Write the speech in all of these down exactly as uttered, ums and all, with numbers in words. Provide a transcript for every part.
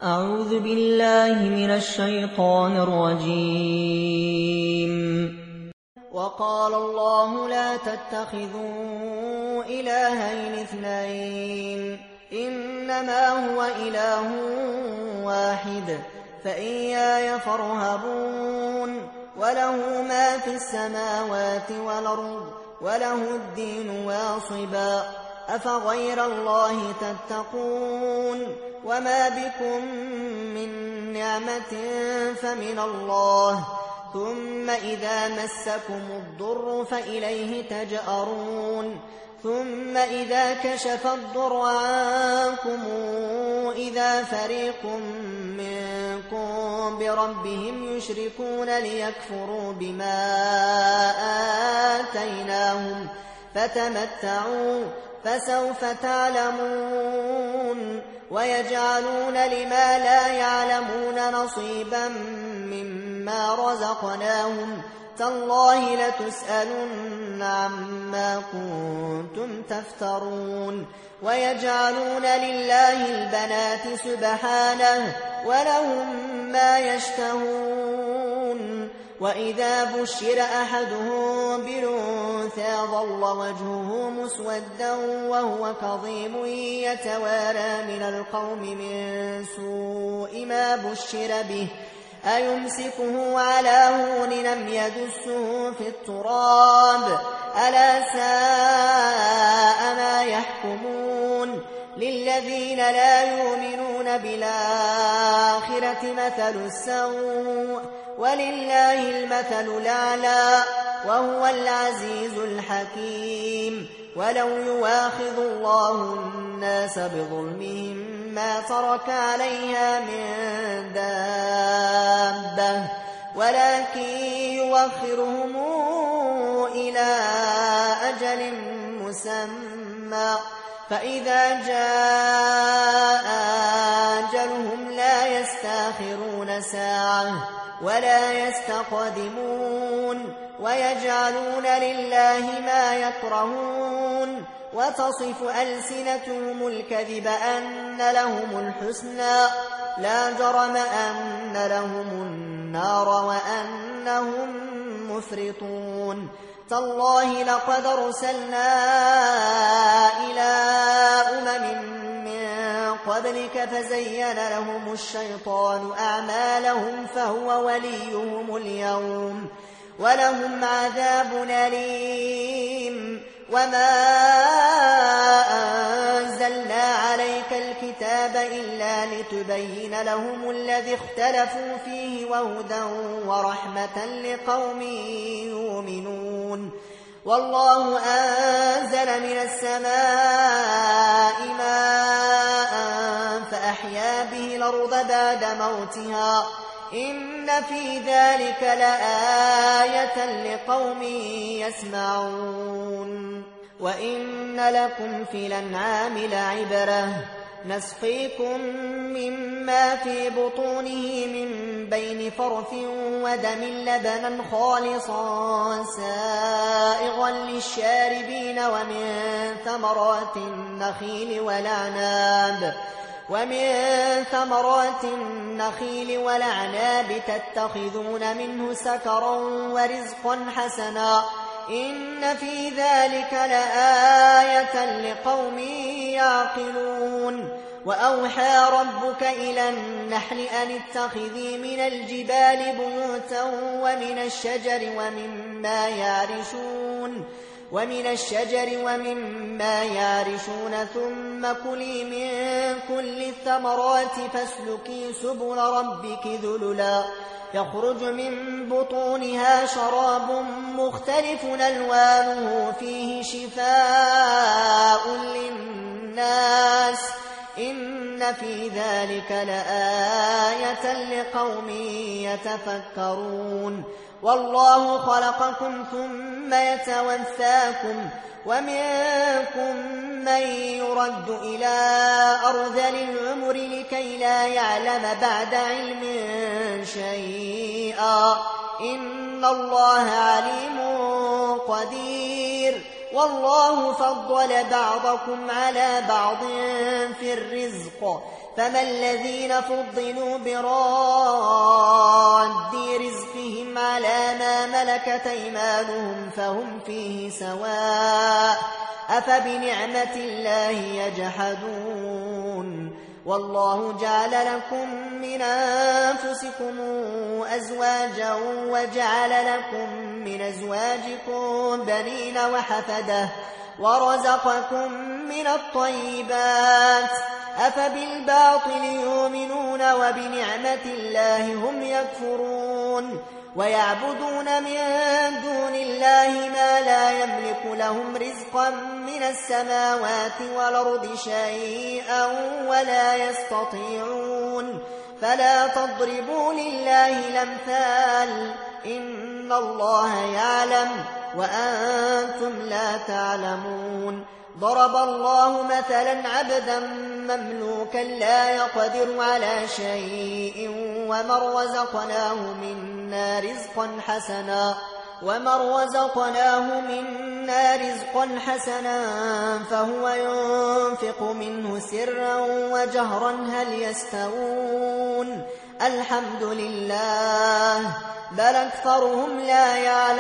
أعوذ بالله من الشيطان الرجيم. وقال الله لا تتخذوا إلهين اثنين إنما هو إله واحد فإياي فارهبون وله ما في السماوات والأرض وله الدين واصبا أفغير الله تتقون وما بكم من نعمة فمن الله ثم إذا مسكم الضر فإليه تجأرون ثم إذا كشف الضر عنكم إذا فريق منكم بربهم يشركون ليكفروا بما آتيناهم فتمتعوا فسوف تعلمون ويجعلون لما لا يعلمون نصيبا مما رزقناهم تالله لتسألن عما كنتم تفترون ويجعلون لله البنات سبحانه ولهم ما يشتهون وإذا بشر أحدهم بالأنثى ظل وجهه مسودا وهو كظيم يتوارى من القوم من سوء ما بشر به أيمسكه على هون لم يدسه في التراب ألا ساء ما يحكمون للذين لا يؤمنون بالآخرة مثل السوء ولله المثل الأعلى وهو العزيز الحكيم ولو يواخذ الله الناس بظلمهم ما ترك عليها من دابة ولكن يوخرهم إلى أجل مسمى فإذا جاء أجلهم لا يستأخرون ساعة ولا يستقدمون ويجعلون لله ما يكرهون وتصف ألسنتهم الكذب أن لهم الحسنى لا جرم أن لهم النار وأنهم مفرطون تالله لقد أرسلنا إلى أمم من قبلك فزين لهم الشيطان أعمالهم فهو وليهم اليوم ولهم عذاب أليم وما أنزلنا عليك الكتاب إلا لتبين لهم الذي اختلفوا فيه وهدى ورحمة لقوم يؤمنون والله أنزل من السماء ماء فأحيا به الأرض بعد موتها إن في ذلك لآية لقوم يسمعون وإن لكم في الأنعام لعبرة نسقيكم مما في بطونه من بين فرث ودم لبنا خالصا سائغا للشاربين ومن ثمرات النخيل والأعناب ومن ثمرات النخيل والأعناب تتخذون منه سكرا ورزقا حسنا إن في ذلك لآية لقوم يعقلون وأوحى ربك إلى النحل أن اتخذي من الجبال بيوتا ومن الشجر ومما يعرشون ومن الشجر ومما يعرشون ثم كلي من كل الثمرات فاسلكي سبل ربك ذللا يخرج من بطونها شراب مختلف ألوانه فيه شفاء للناس إن في ذلك لآية لقوم يتفكرون والله خلقكم ثم يتوفاكم ومنكم من يرد إلى أرذل العمر لكي لا يعلم بعد علم شيئا إن الله عليم قدير والله فضل بعضكم على بعض في الرزق فما الذين فضلوا براد رزقهم على ما ملكت أيمانهم فهم فيه سواء أفبنعمة الله يجحدون والله جعل لكم من أنفسكم أزواجا وجعل لكم من أزواجكم بنين وحفدة ورزقكم من الطيبات أفبالباطل يؤمنون وبنعمة الله هم يكفرون ويعبدون من دون الله ما لا يملك لهم رزقا من السماوات والأرض شيئا ولا يستطيعون فلا تضربوا لله الأمثال إن الله يعلم وأنتم لا تعلمون ضرب الله مثلا عبدا مملوكا لا يقدر على شيء ومن رزقناه منا رزقا حسنا ومن رزقناه منا رزقا حسنا فهو ينفق منه سرا وجهرا هل يستوون الحمد لله بل أكثرهم لا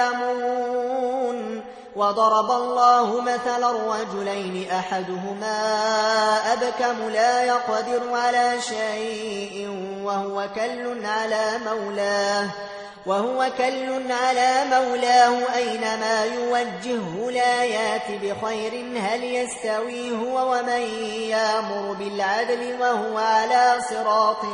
يعلمون وضرب الله مثلا رجلين أحدهما أبكم لا يقدر على شيء وهو كل على مولاه وهو كل على مولاه أينما يوجهه لا يات بخير هل يستوي هو ومن يأمر بالعدل وهو على صراط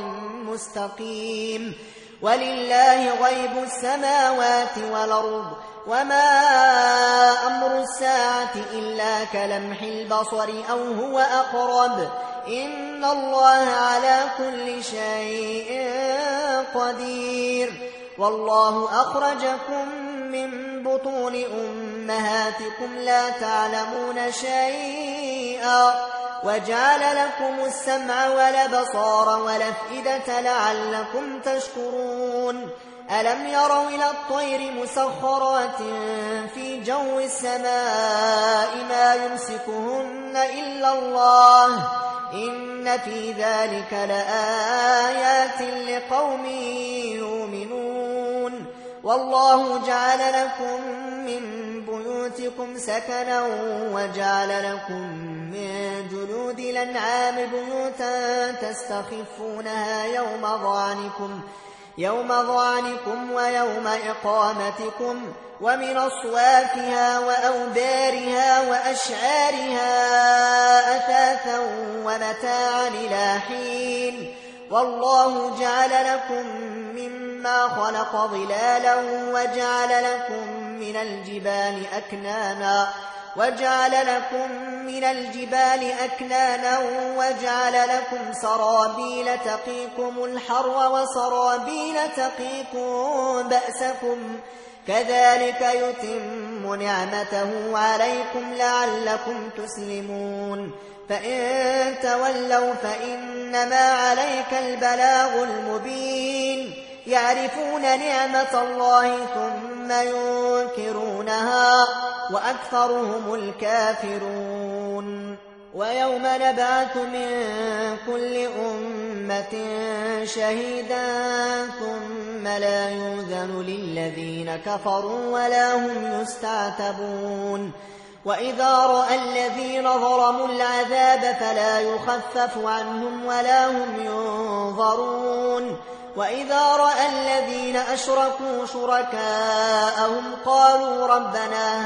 مستقيم ولله غيب السماوات والأرض وما أمر الساعة إلا كلمح البصر أو هو أقرب إن الله على كل شيء قدير والله أخرجكم من بطون أمهاتكم لا تعلمون شيئا وجعل لكم السمع والأبصار والأفئدة لعلكم تشكرون ألم يروا إلى الطير مسخرات في جو السماء ما يمسكهن إلا الله إن في ذلك لآيات لقوم يؤمنون والله جعل لكم من بيوتكم سكنا وجعل لكم من جلود الأنعام بيوتا تستخفونها يوم ظعنكم يوم ظعنكم ويوم إقامتكم ومن أصوافها وأوبارها وأشعارها أثاثا ومتاعا إلى حين والله جعل لكم مما خلق ظلالا وجعل لكم من الجبال أكنانا وجعل لكم من الجبال أكنانا وجعل لكم سرابيل تقيكم الحر وسرابيل تقيكم بأسكم كذلك يتم نعمته عليكم لعلكم تسلمون فإن تولوا فإنما عليك البلاغ المبين يعرفون نعمة الله ثم ينكرونها وأكثرهم الكافرون ويوم نبعث من كل أمة شهيدا ثم لا يؤذن للذين كفروا ولا هم يستعتبون وإذا رأى الذين ظلموا العذاب فلا يخفف عنهم ولا هم ينظرون وإذا رأى الذين أشركوا شركاءهم قالوا ربنا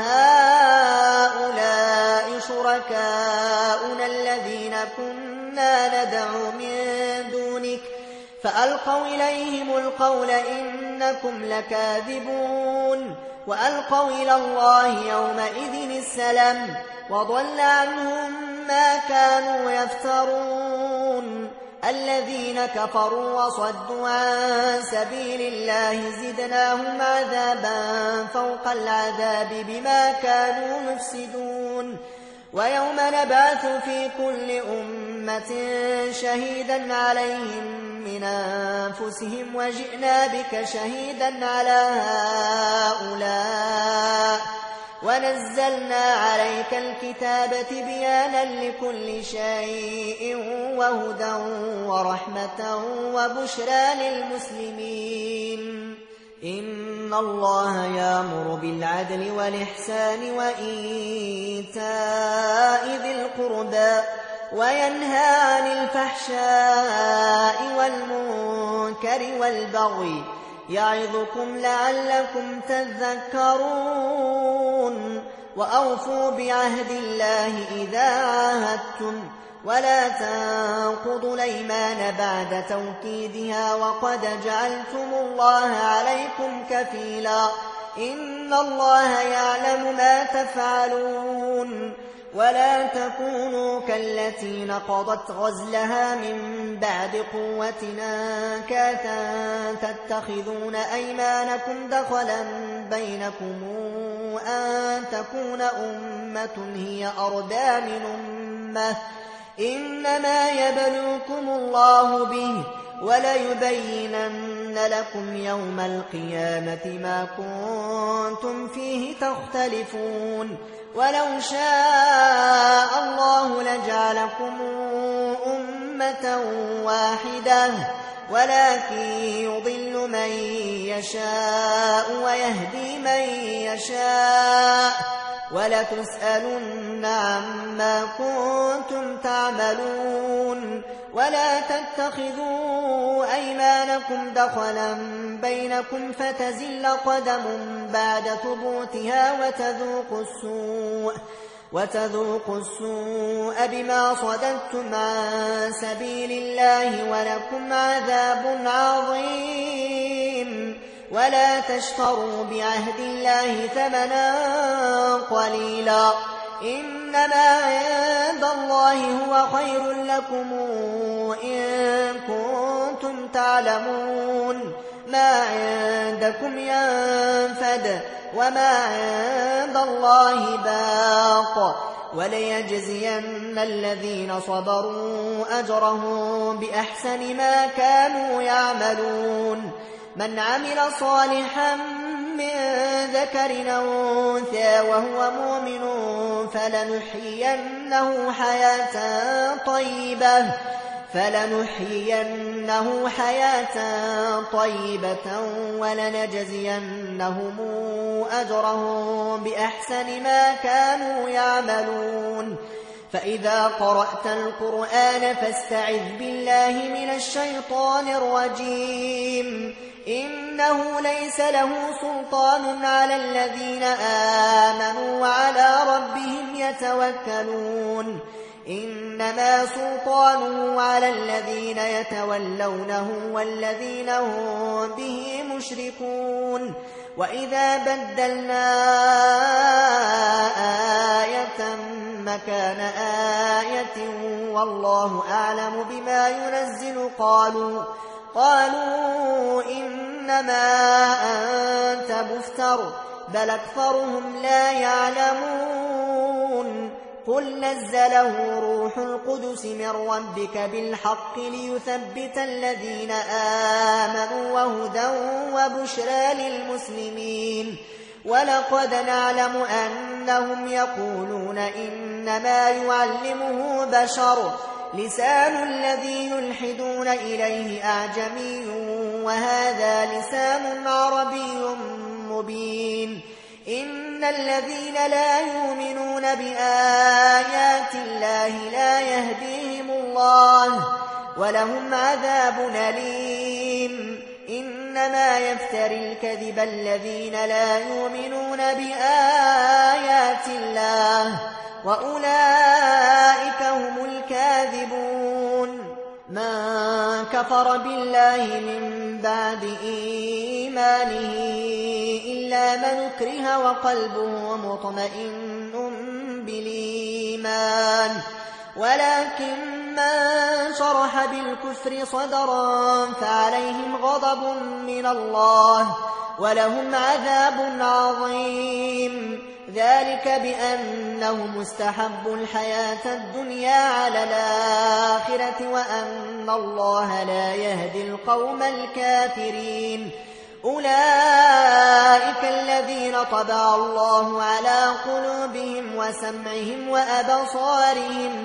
هؤلاء شركاؤنا الذين كنا ندعو من دونك فألقوا إليهم القول إنكم لكاذبون وألقوا إلى الله يومئذ السلام وضل عنهم ما كانوا يفترون الذين كفروا وصدوا عن سبيل الله زدناهم عذابا فوق العذاب بما كانوا يفسدون ويوم نبعث في كل أمة شهيدا عليهم من أنفسهم وجئنا بك شهيدا على هؤلاء ونزلنا عليك الكتاب تبيانا لكل شيء وهدى ورحمة وبشرى للمسلمين. إن الله يأمر بالعدل والإحسان وإيتاء ذي القربى وينهى عن الفحشاء والمنكر والبغي يعظكم لعلكم تذكرون. وأوفوا بعهد الله إذا عاهدتم ولا تنقضوا الأيمان بعد توكيدها وقد جعلتم الله عليكم كفيلا. إن الله يعلم ما تفعلون. ولا تكونوا كالتي نقضت غزلها من بعد قوة أنكاثا تتخذون أيمانكم دخلا بينكم أن تكون أمة هي أربى من أمة إنما يبلوكم الله به وليبينن لكم يوم القيامة ما كنتم فيه تختلفون. ولو شاء الله لجعلكم أمة واحدة ولكن يضل من يشاء ويهدي من يشاء ولتسألن عما كنتم تعملون. ولا تتخذوا أيمانكم دخلا بينكم فتزل قدم بعد ثبوتها وتذوقوا السوء وتذوقوا السوء بما صددتم عن سبيل الله ولكم عذاب عظيم. ولا تشتروا بعهد الله ثمنا قليلا إنما عند الله هو خير لكم إن كنتم تعلمون. ما عندكم ينفد وما عند الله باق وليجزين الذين صبروا أجرهم بأحسن ما كانوا يعملون. من عمل صالحا من ذكر أو أنثى وهو مؤمن فلنحيينه حياة طيبة فلنحيينه حياة طيبة ولنجزينهم أجرهم بأحسن ما كانوا يعملون. فإذا قرأت القرآن فاستعذ بالله من الشيطان الرجيم. إنه ليس له سلطان على الذين آمنوا وعلى ربهم يتوكلون. إنما سلطانه على الذين يتولونه والذين هم به مشركون. وإذا بدلنا آية مكان آية والله أعلم بما ينزل قالوا قالوا إنما أنت مفتر بل أكثرهم لا يعلمون. قل نزله روح القدس من ربك بالحق ليثبت الذين آمنوا وهدى وبشرى للمسلمين. ولقد نعلم أنهم يقولون إنما يعلمه بشر لسان الذي يلحدون إليه أعجمي وهذا لسان عربي مبين. إن الذين لا يؤمنون بآيات الله لا يهديهم الله ولهم عذاب أليم. إنما يفتري الكذب الذين لا يؤمنون بآيات الله وأولئك هم الكاذبون. من كفر بالله من بعد إيمانه إلا من أكره وقلبه مطمئن بالإيمان ولكن من شرح بالكفر صدرا فعليهم غضب من الله ولهم عذاب عظيم. ذلك بأنهم استحبوا الحياة الدنيا على الآخرة وأن الله لا يهدي القوم الكافرين. أولئك الذين طبع الله على قلوبهم وسمعهم وأبصارهم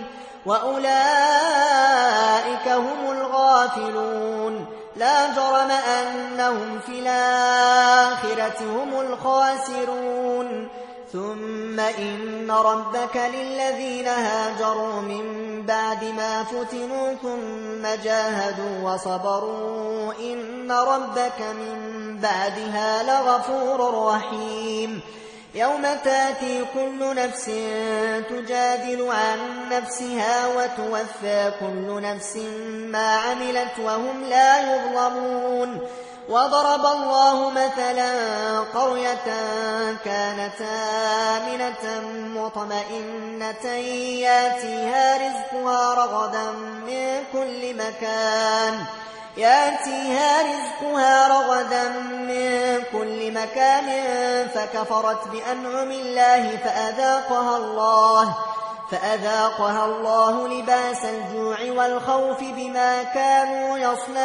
وأولئك هم الغافلون لا جرم أنهم في الآخرة هم الخاسرون ثم إن ربك للذين هاجروا من بعد ما فتنوا ثم جاهدوا وصبروا إن ربك من بعدها لغفور رحيم يوم تاتي كل نفس تجادل عن نفسها وتوفى كل نفس ما عملت وهم لا يظلمون وضرب الله مثلا قرية كانت آمنة مطمئنة ياتيها رزقها رغدا من كل مكان ياتيها رزقها رغدا من كل مكان فكفرت بأنعم الله فأذاقها الله فأذاقها الله لباس الجوع والخوف بما كانوا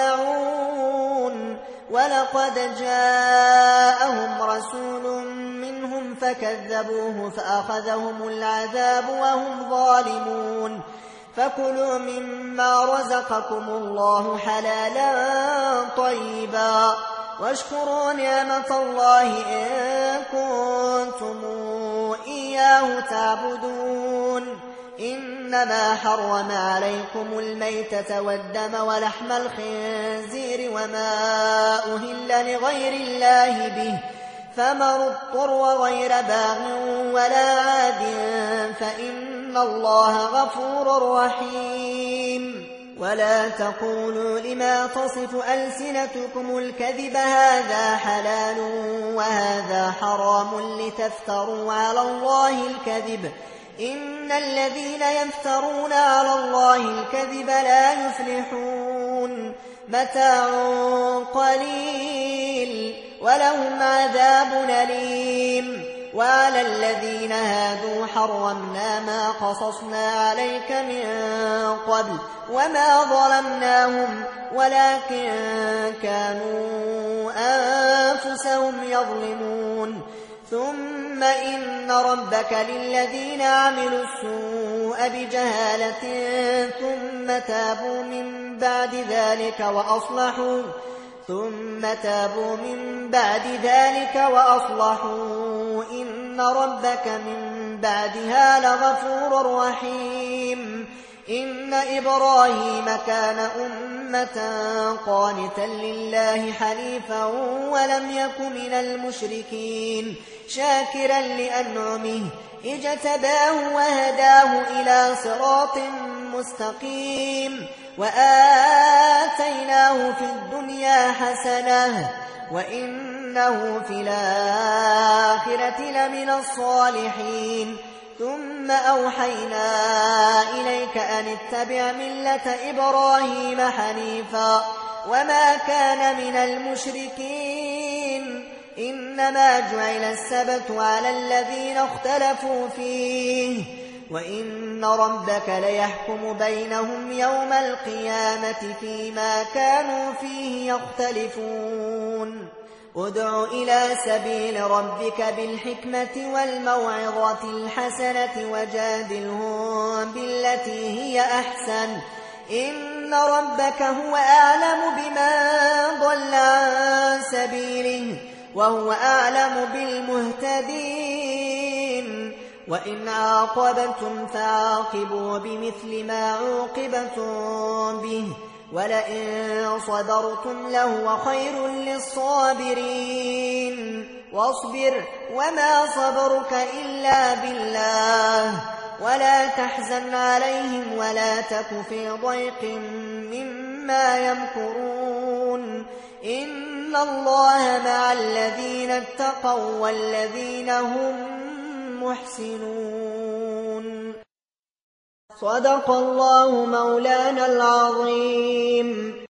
يصنعون ولقد جاءهم رسول منهم فكذبوه فأخذهم العذاب وهم ظالمون فكلوا مما رزقكم الله حلالا طيبا واشكروا نعمة الله إن كنتم إياه تعبدون إنما حرم عليكم الميتة والدم ولحم الخنزير وما أهل لغير الله به فمن اضطر غير باغ ولا عاد فإن الله غفور رحيم ولا تقولوا لما تصف ألسنتكم الكذب هذا حلال وهذا حرام لتفتروا على الله الكذب إن الذين يفترون على الله الكذب لا يفلحون متاع قليل ولهم عذاب أليم وعلى الذين هادوا حرمنا ما قصصنا عليك من قبل وما ظلمناهم ولكن كانوا أنفسهم يظلمون ثم إن ربك للذين عملوا السوء بجهالة ثم تابوا من بعد ذلك وأصلحوا ثم تابوا من بعد ذلك وأصلحوا إن ربك من بعدها لغفور رحيم إن إبراهيم كان أمة قانتا لله حنيفا ولم يك من المشركين شاكرا لأنعمه اجتباه وهداه إلى صراط مستقيم وآتيناه في الدنيا حسنة وإنه في الآخرة لمن الصالحين ثم أوحينا إليك أن اتبع ملة إبراهيم حنيفا وما كان من المشركين إنما جعل السبت على الذين اختلفوا فيه وإن ربك ليحكم بينهم يوم القيامة فيما كانوا فيه يختلفون ادع إلى سبيل ربك بالحكمة والموعظة الحسنة وجادلهم بالتي هي أحسن إن ربك هو أعلم بمن ضل عن سبيله وهو أعلم بالمهتدين وإن عاقبتم فعاقبوا بمثل ما عوقبتم به ولئن صبرتم لهو خير للصابرين واصبر وما صبرك إلا بالله ولا تحزن عليهم ولا تك في ضيق مما يمكرون إن الله مع الذين اتقوا والذين هم محسنون صدق الله مولانا العظيم.